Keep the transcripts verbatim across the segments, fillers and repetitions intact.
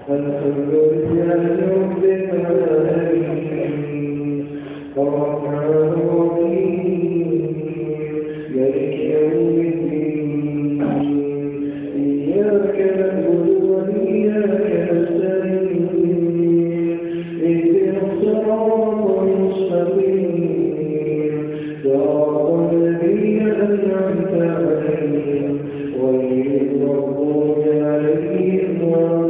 الحمد لله رب العالمين الرحمن الرحيم مالك يوم الدين إياك نعبد وإياك نستعين اهدنا الصراط المستقيم صراط الذين أنعمت عليهم غير المغضوب عليهم ولا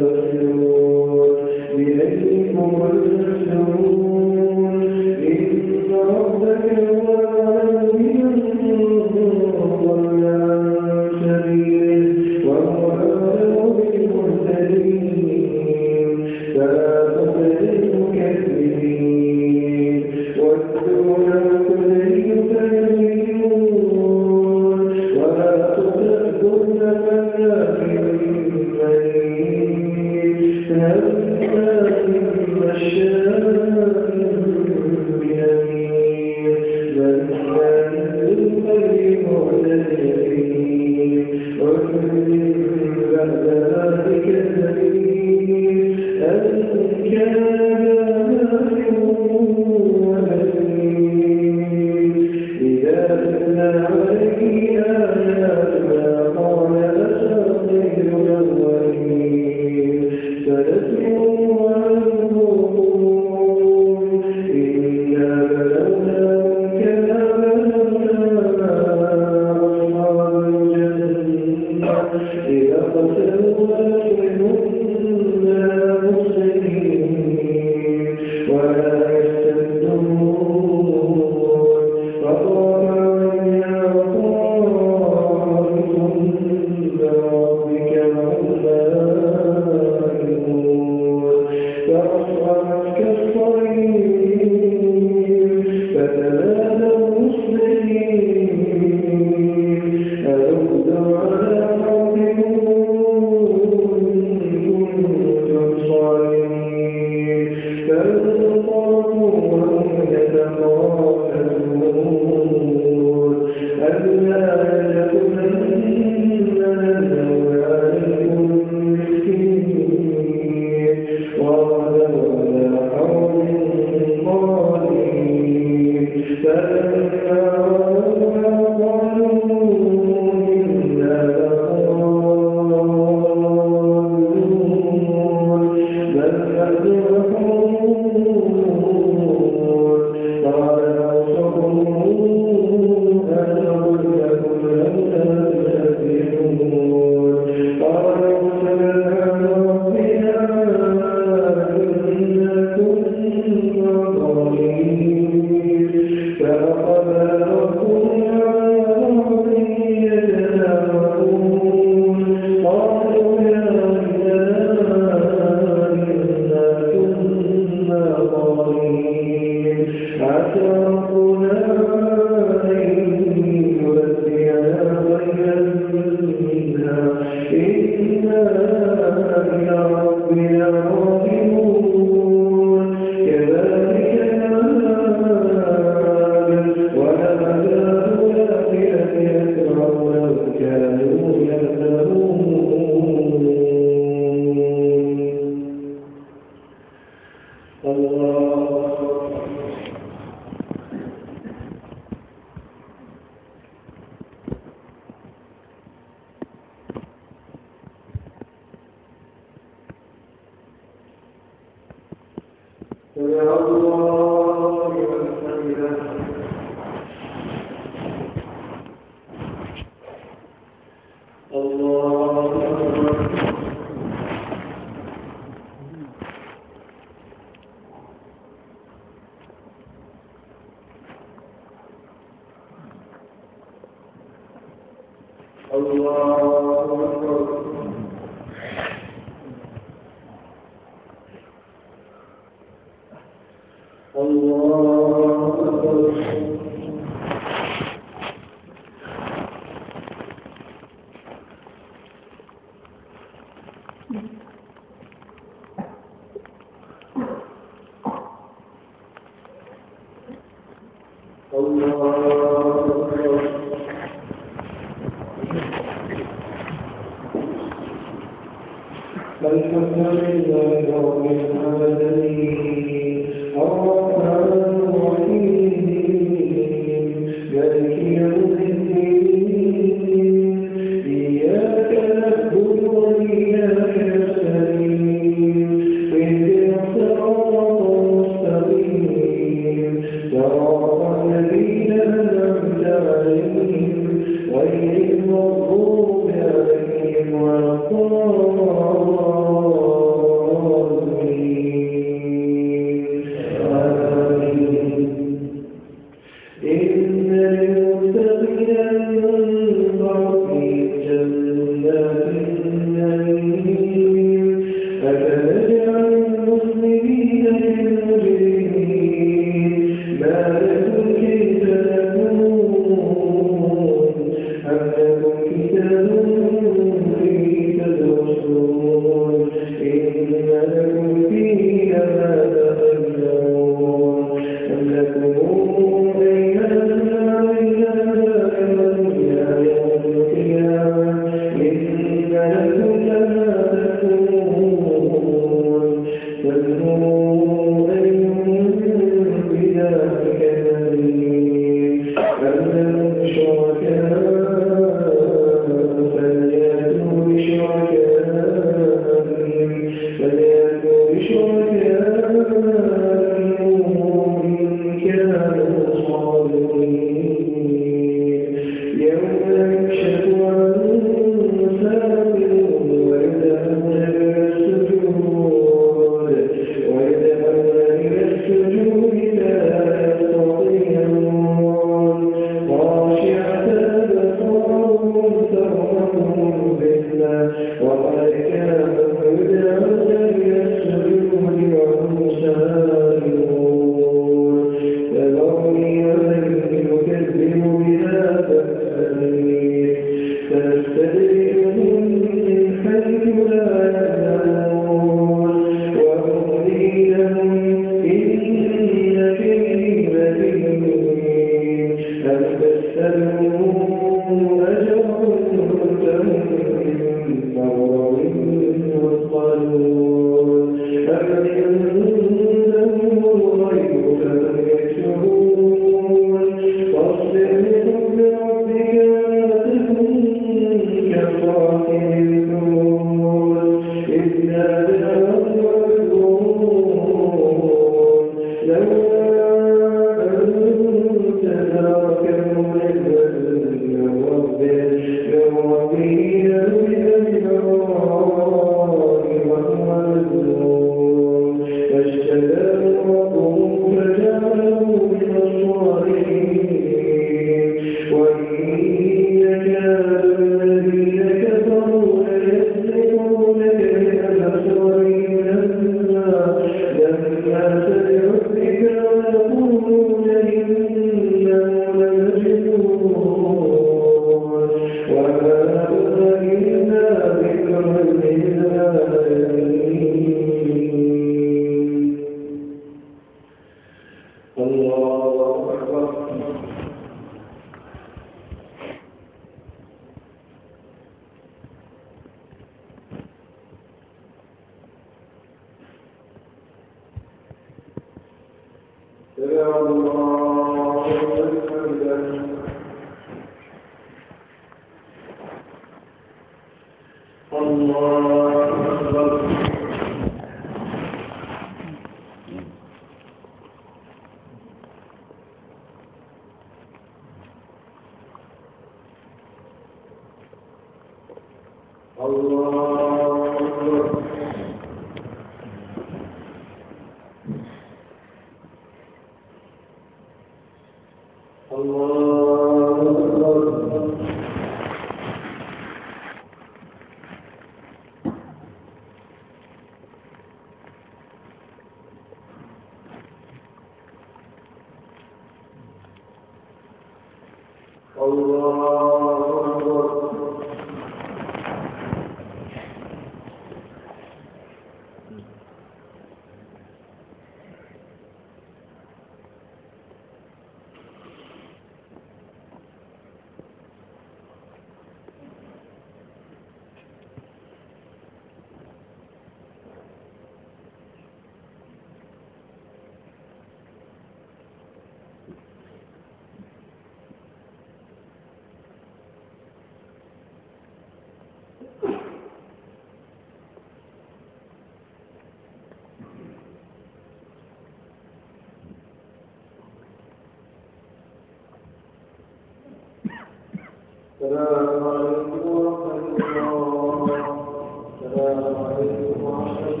السلام عليكم ورحمة الله. السلام عليكم ورحمة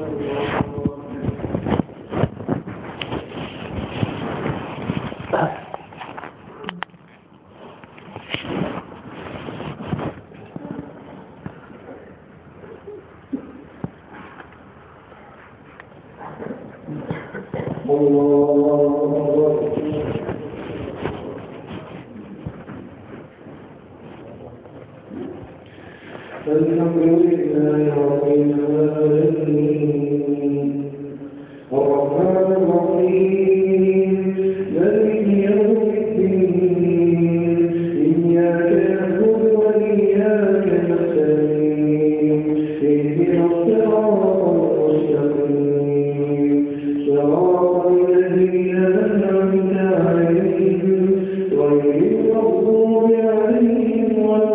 الحمد لله رب العالمين الرحمن الرحيم مالك يوم الدين إياك نعبد وإياك نستعين اهدنا الصراط المستقيم صراط الذين أنعمت عليهم غير المغضوب عليهم ولا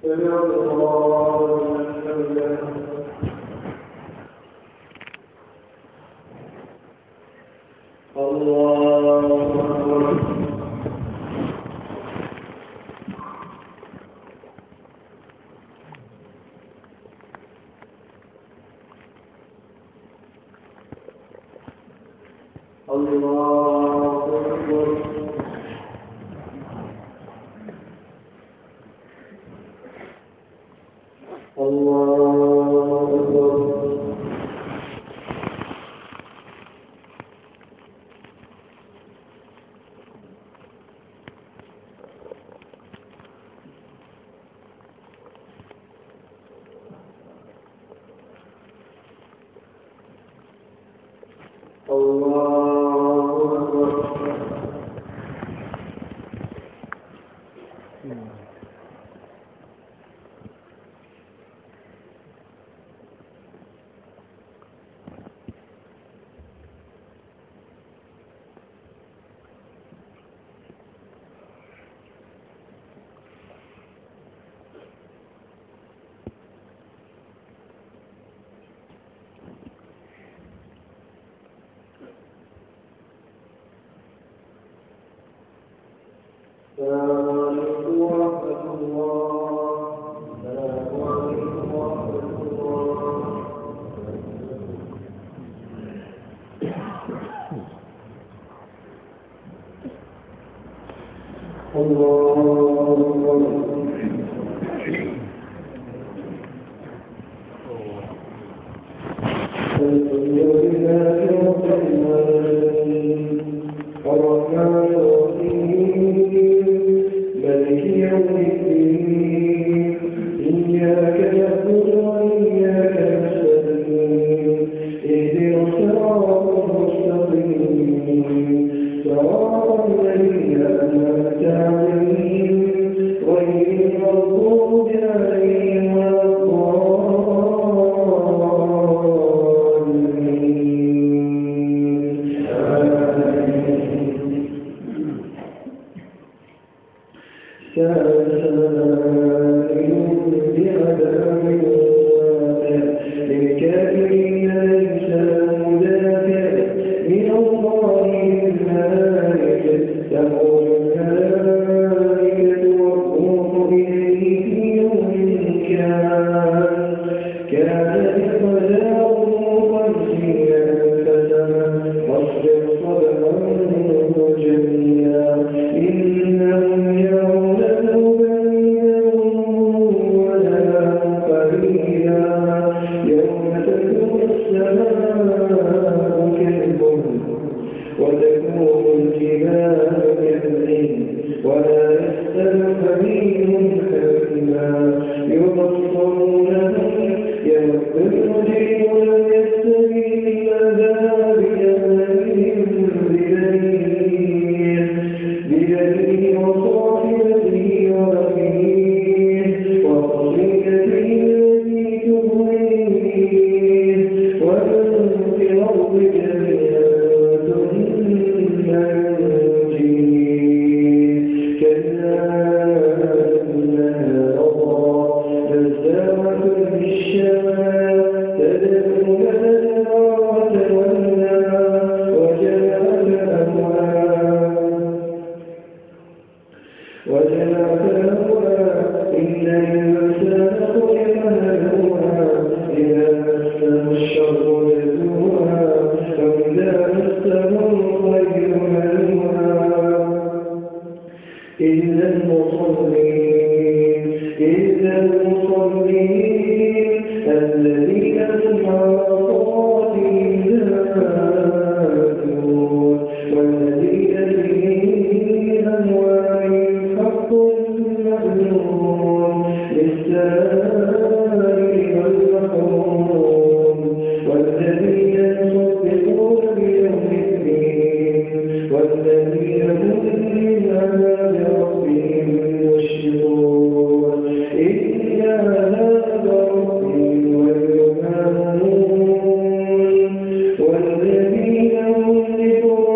والذين هم لفروجهم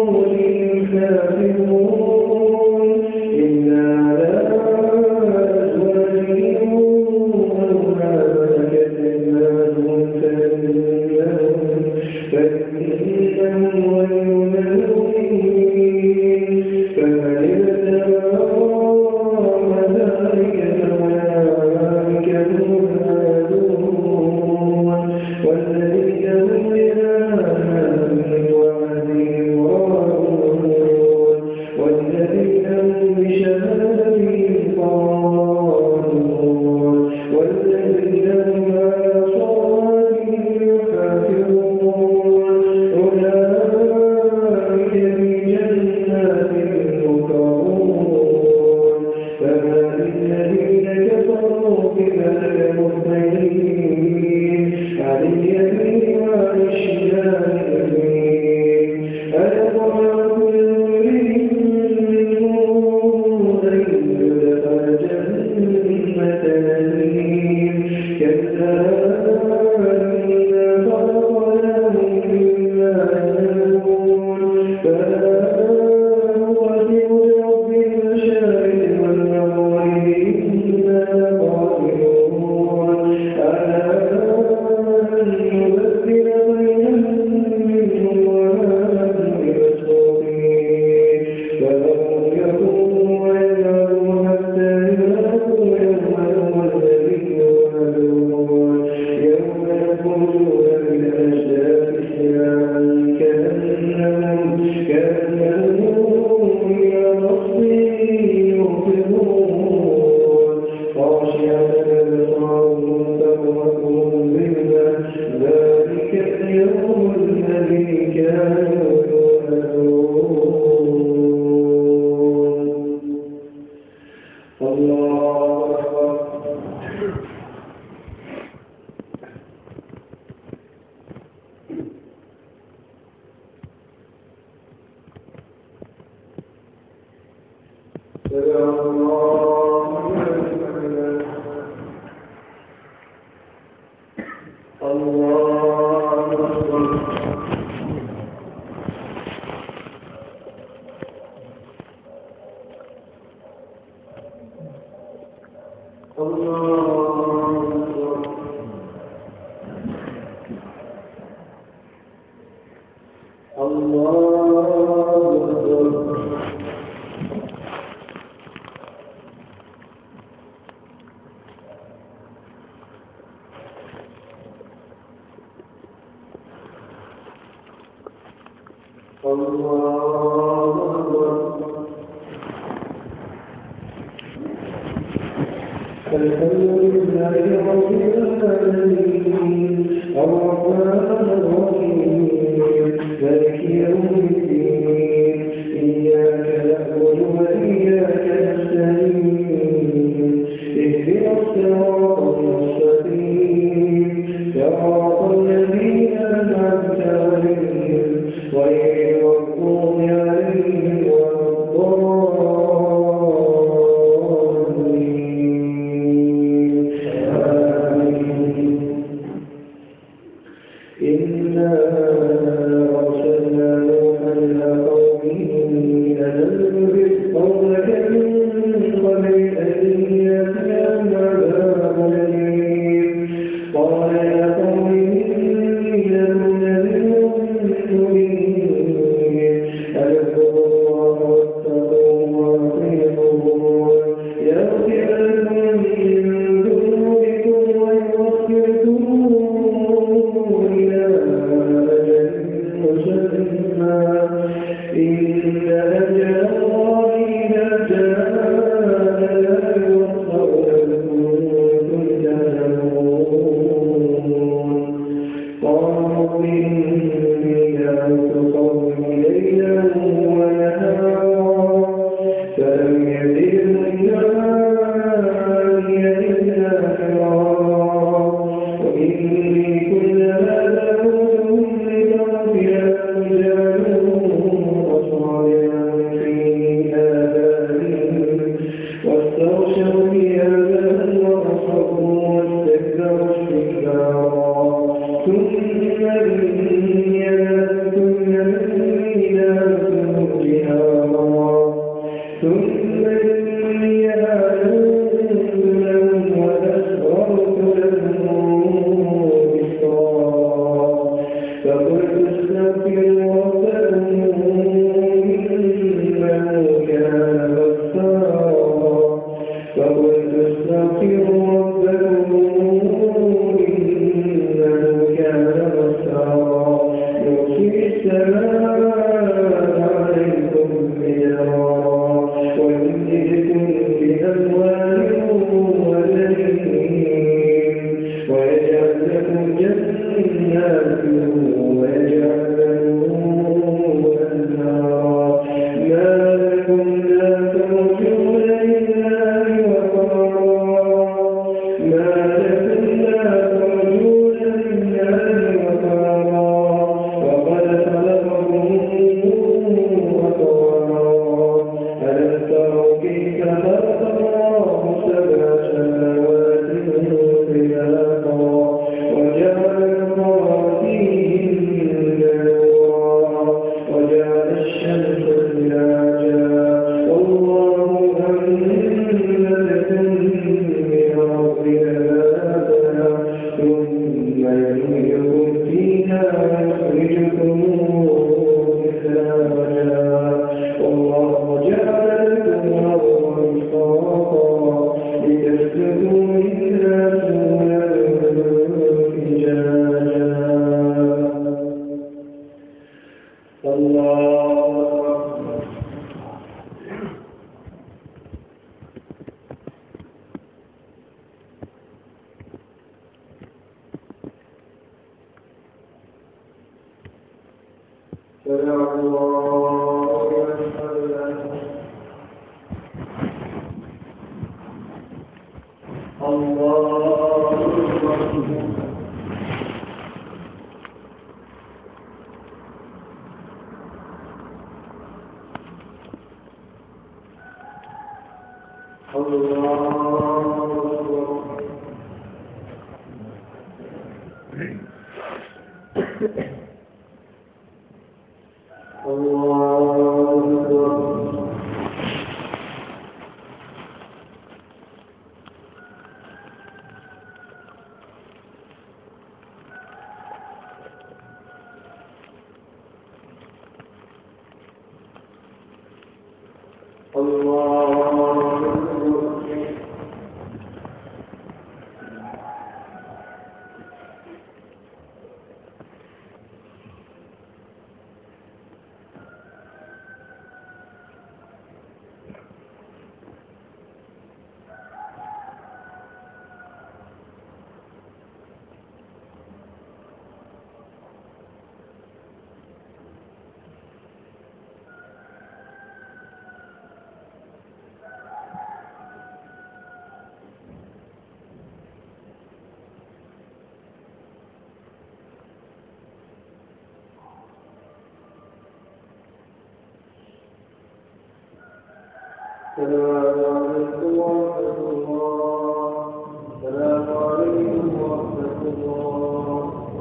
السلام عليكم ورحمة الله. السلام عليكم ورحمة الله.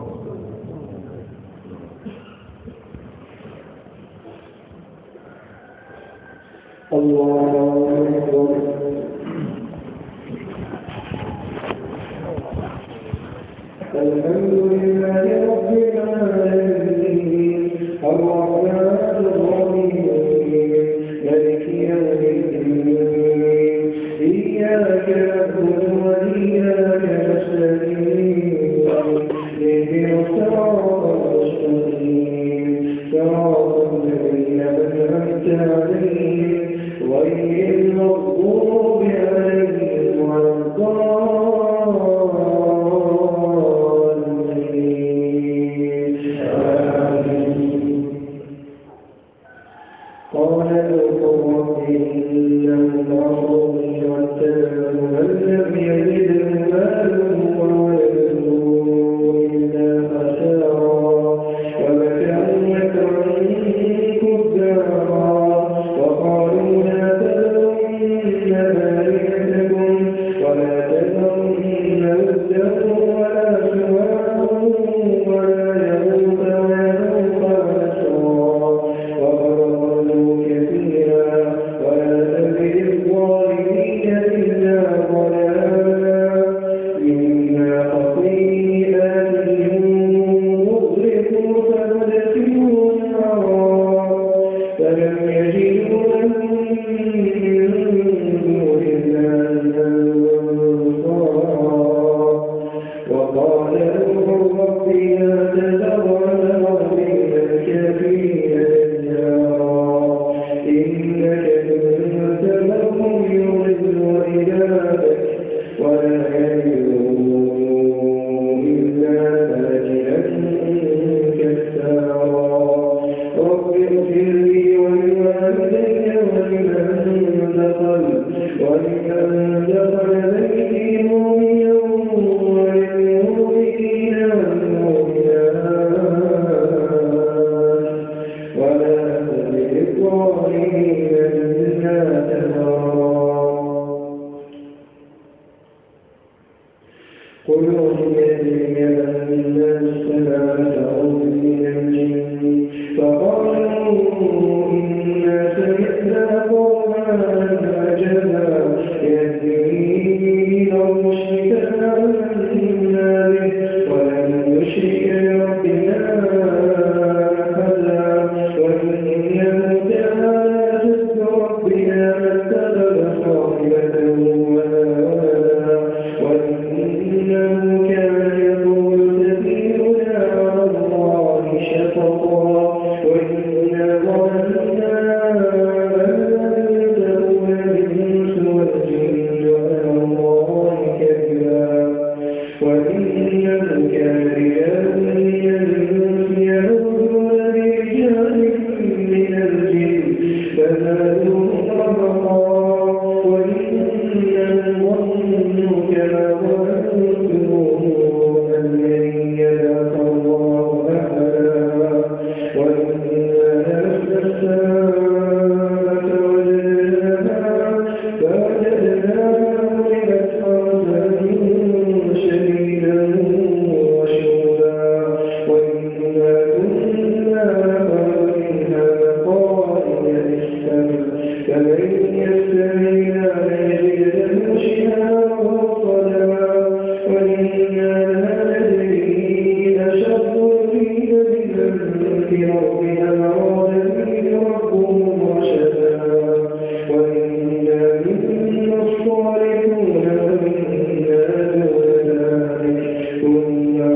الله أكبر. الحمد لله رب العالمين الرحمن الرحيم مالك يوم الدين إياك نعبد وإياك نستعين اهدنا الصراط المستقيم صراط الذين أنعمت عليهم غير المغضوب عليهم ولا الضالين. قال رب إنهم عصوني واتبعوا من لم يزده ماله وولده إلا خسارا ومكروا مكرا كبارا وقالوا لا تذرن آلهتكم ولا تذرن ودا ولا سواعا ولا يغوث ويعوق ونسرا وقد ضلوا كثيرا ولا تزد الظالمين إلا ضلالا إنا خطيئاتهم مغرقوا فمدخلوا نارا فلم يجدوا لهم من دون الله أنصارا وقال نوح رب لا تذر على الأرض من الكافرين ديارا إنك إن تذرهم يضلوا عبادك ولا يلدوا إلا فاجرا كفارا رب اغفر لي ولوالدي ولمن دخل ولمن دخل بيتي مؤمنا وللمؤمنين والمؤمنات ولا تزد الظالمين إلا تبارا. قل أوحي إلي أن السماء من الجن فقالوا إنا سمعنا قرآنا عجبا يهدي إلى الرشد فآمنا به ولن نشرك بربنا أحدا وإنه تعالى جد ربنا ما اتخذ صاحبة ولا ولدا وإنه كان يقول سفيهنا على الله شططا وإنا ظننا أن لن تكون الإنس والجن على الله كذبا وإنه كان رجال من الإنس يعوذون برجال من الجن فزادوهم رهقا وإنهم ظنوا كما ظننتم أن لن يبعث الله أحدا وإنا لمسنا السماء فوجدناها فمن يستمع يجد له شهابا رصدا وإنا لا ندري أشر أريد بمن في الأرض أم أراد بهم ربهم رشدا وإنا منا الصالحون وإنا دون ذلك كنا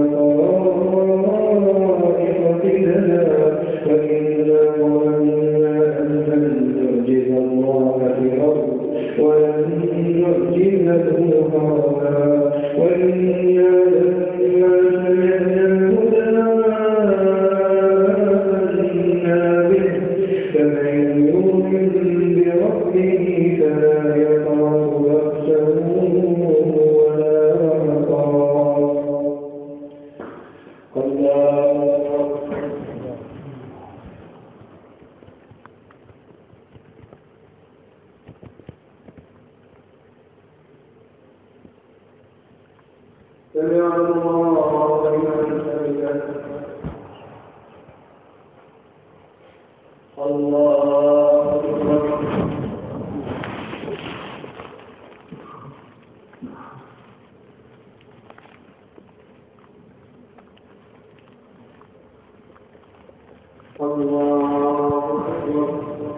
طرائق قددا وإنا ظننا أن لن نعجز الله في الأرض ولن نعجزه هربا وإنا لما سمعنا الهدى آمنا به فمن يؤمن بربه فلا يخاف بأسا ولا رهقا. الله سمع الله لمن حمده. الله أكبر. الله أكبر.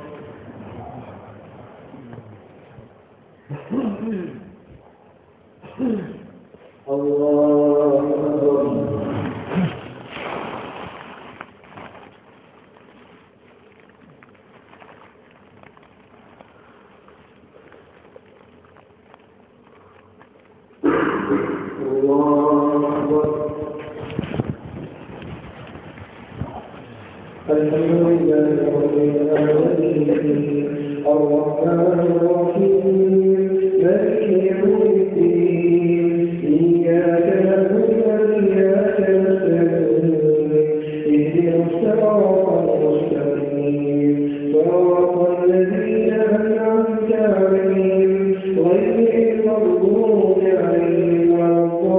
الله أكبر. الله أكبر. الحمد لله رب العالمين الرحمن الرحيم مالك يوم الدين إياك نعبد وإياك نستعين اهدنا الصراط المستقيم صراط الذين أنعمت عليهم غير المغضوب عليهم ولا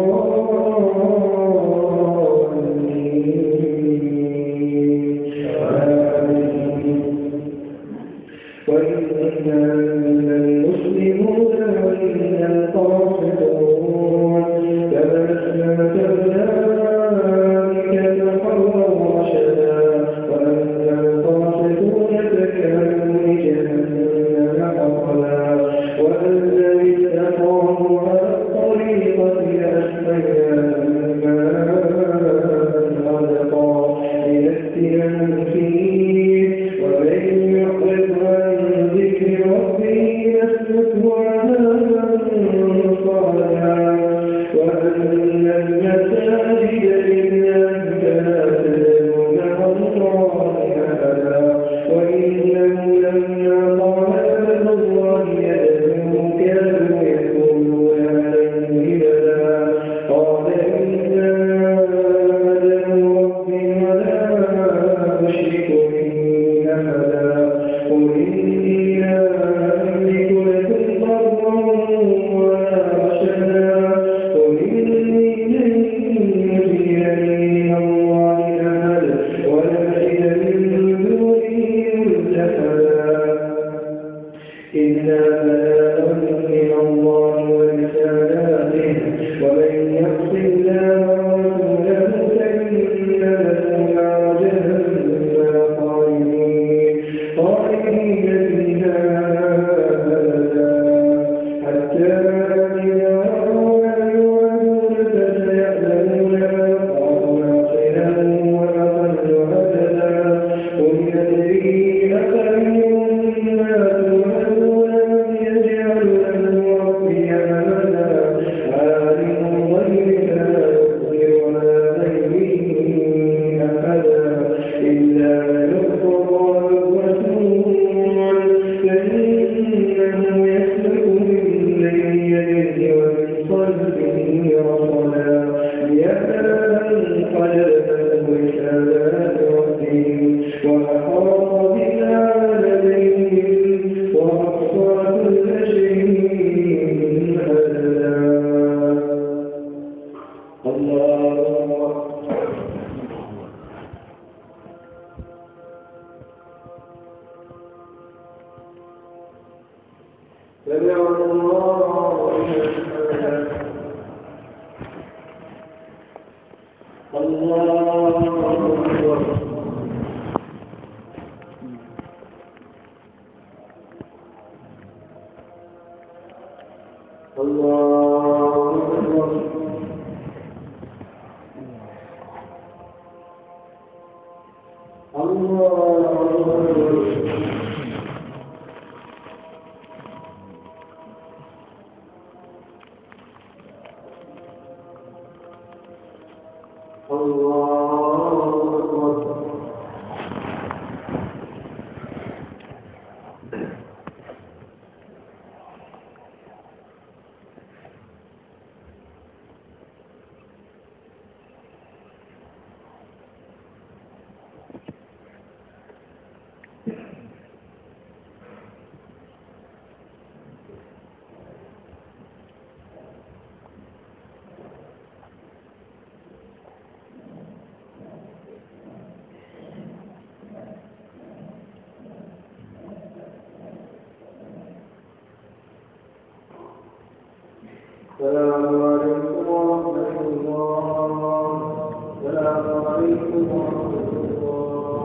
وإنا المسلمون وإنا القاسطون فمن أسلم فأولئك تحروا رشدا وأما القاسطون فكانوا لجهنم حطبا وأما استقاموا على الطريقة لأسقيناهم ماء غدقا لنفتنهم فيه ومن يعرض عن ذكر ربه يسلكه عذابا صعدا وأن المساجد لله فلا تدعوا مع الله أحدا وإنه لما قال عبد الله يدعو كانوا يقولون عليه لبدا قال إنا أدعو ربي ولا أشرك به أحدا قل إني لا أملك لكم ضرا ولا رشدا قل إني لن يجيرني من الله أحد ولا أجد من دونه ملتحدا إلا بلاغا من الله ورسالاته ومن يعص الله ورسوله فإن له نار جهنم خالدين خالدين فيها أبدا حتى إذا رأوا ما يوعدون فسيعلمون ما يخاف عاقله وأقل عددا قل أدري أقريب ما توعدون سمع الله لمن حمده الله أكبر الله أكبر السلام عليكم ورحمة الله. السلام عليكم ورحمة الله.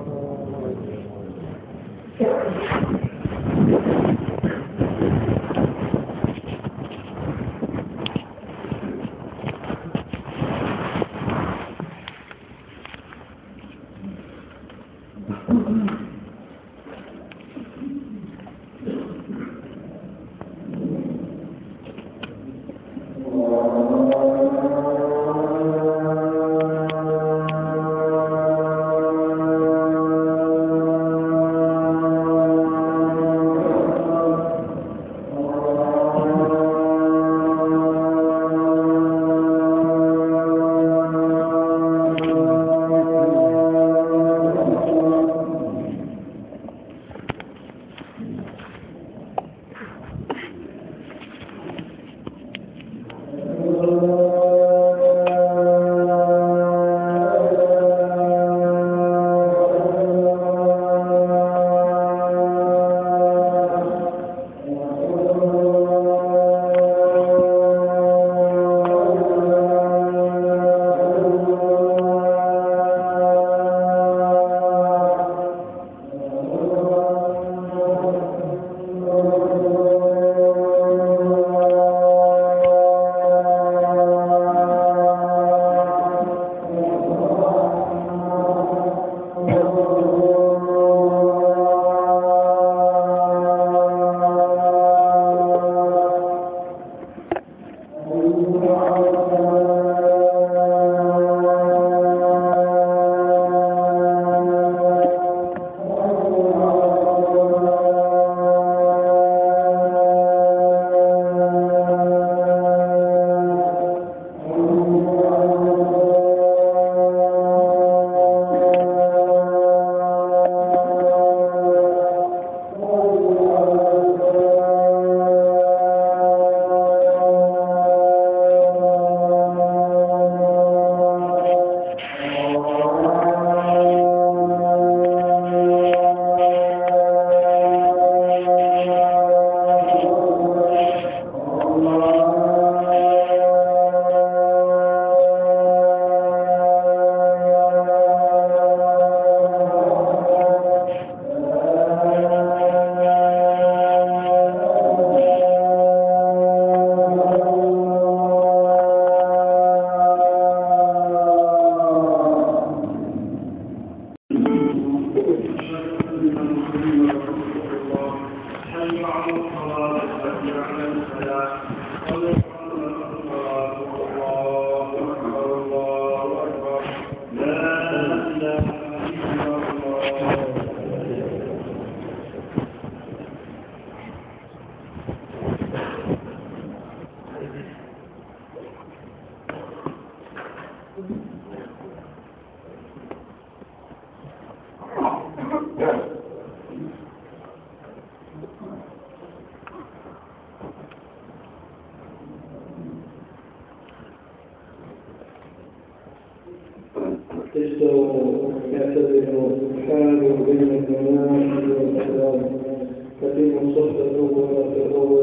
استووا يعتدلوا حالوا بين المناهج والأحلام ففيهم صحبة ولا تضر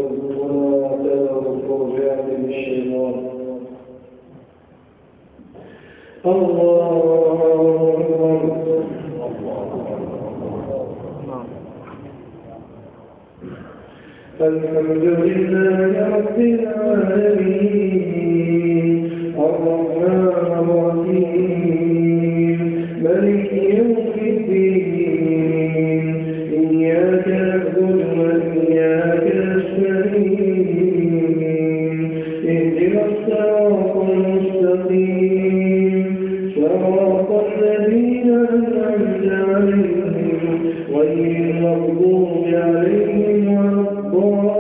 الحمد لله رب العالمين الرحمن الرحيم مالك يوم الدين إياك نعبد وإياك نستعين اهدنا الصراط المستقيم صراط الذين أنعمت عليهم غير المغضوب عليهم ولا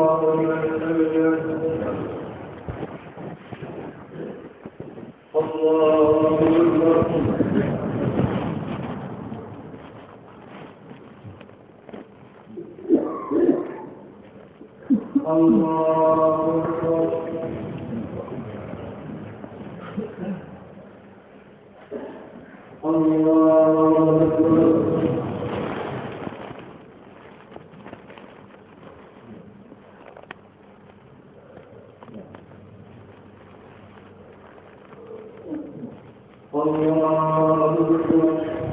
الله الله أكبر. الله أكبر. الله أكبر.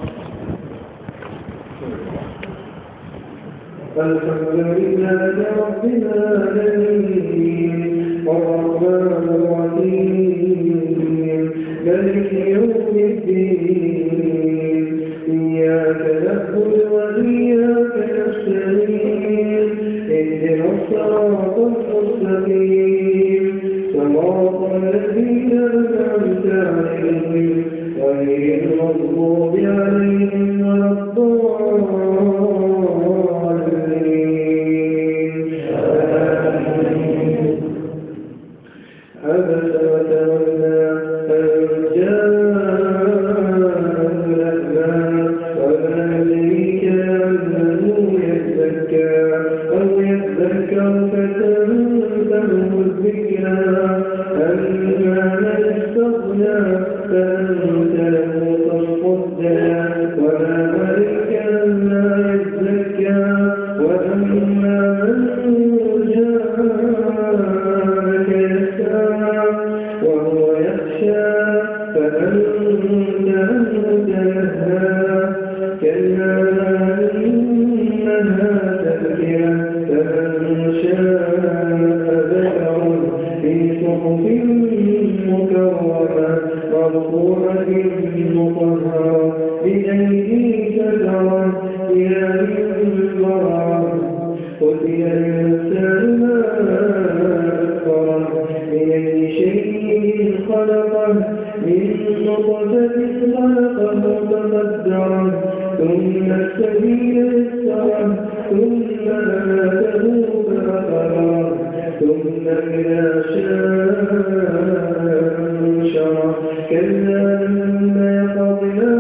الحمد لله رب العالمين الرحمن الرحيم مالك يوم الدين إياك نعبد وإياك نستعين اهدنا الصراط المستقيم صراط الذين أنعمت عليهم غير المغضوب عليهم ولا الضالين. عبس وتولى أن جاءه الأعمى وما يدريك لعله يزكى أو يذكر فتنفعه الذكرى أما من استغنى فأنت له تصدى وما عليك ألا يزكى وأما من جاءك يسعى وهو يخشى فأنت عنه تلهى كلا إنها تذكرة فمن شاء ذكره في صحف مكرمة مرفوعة مطهرة بأيدي سفرة كرام بررة قتل الإنسان ما أكفره من أي شيء خلقه من نطفة خلقه فقدره ثم السبيل يسره ثم أماته فأقبره ثم إذا شاء أنشره كلا لما يقض ما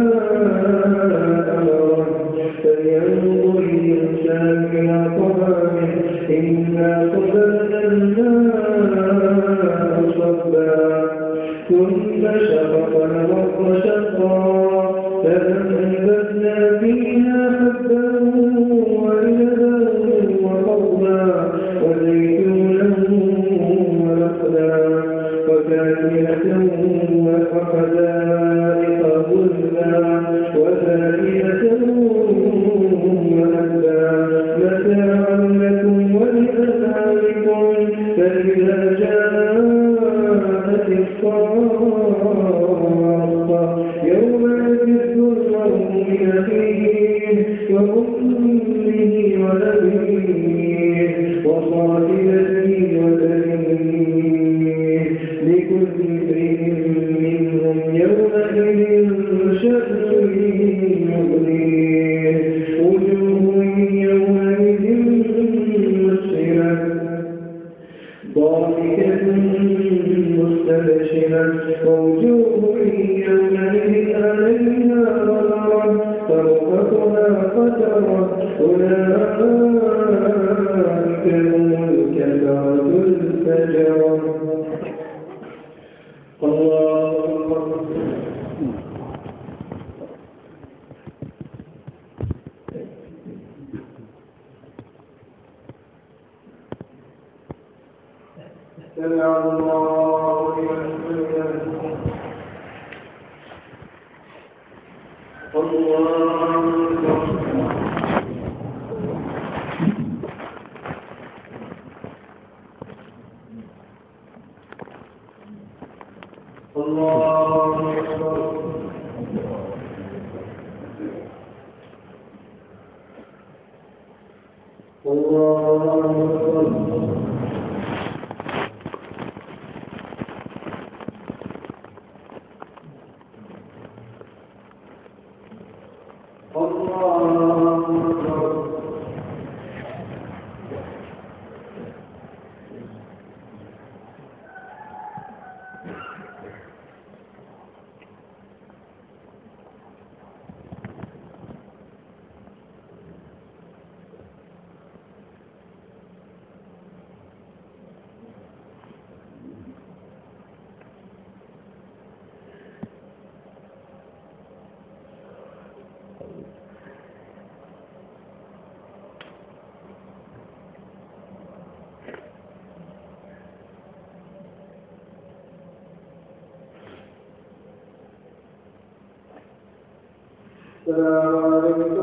أمره فلينظر الإنسان إلى طعامه إنا صببنا الماء صبا ثم شققنا الأرض شقا فأنبتنا فيها حبا وعنبا وقضبا وزيتونا ونخلا وفاكهة وحدائق غلبا وفاكهة وأبا متاعا لكم ولأنعامكم فإذا جاءت الصاخة يوم يفر المرء من أخيه وأمه وأبيه وصاحبته وبنيه لكل امرئ منهم يومئذ شأن يغنيه وجوه يومئذ مسفرة ضاحكة مستبشرة ووجوه يومئذ عليها غبرة ترهقها قترة أولئك هم الكفرة الفجرة. الله أكبر. سمع الله لمن حمده. الله أكبر. الله أكبر. الله أكبر. السلام عليكم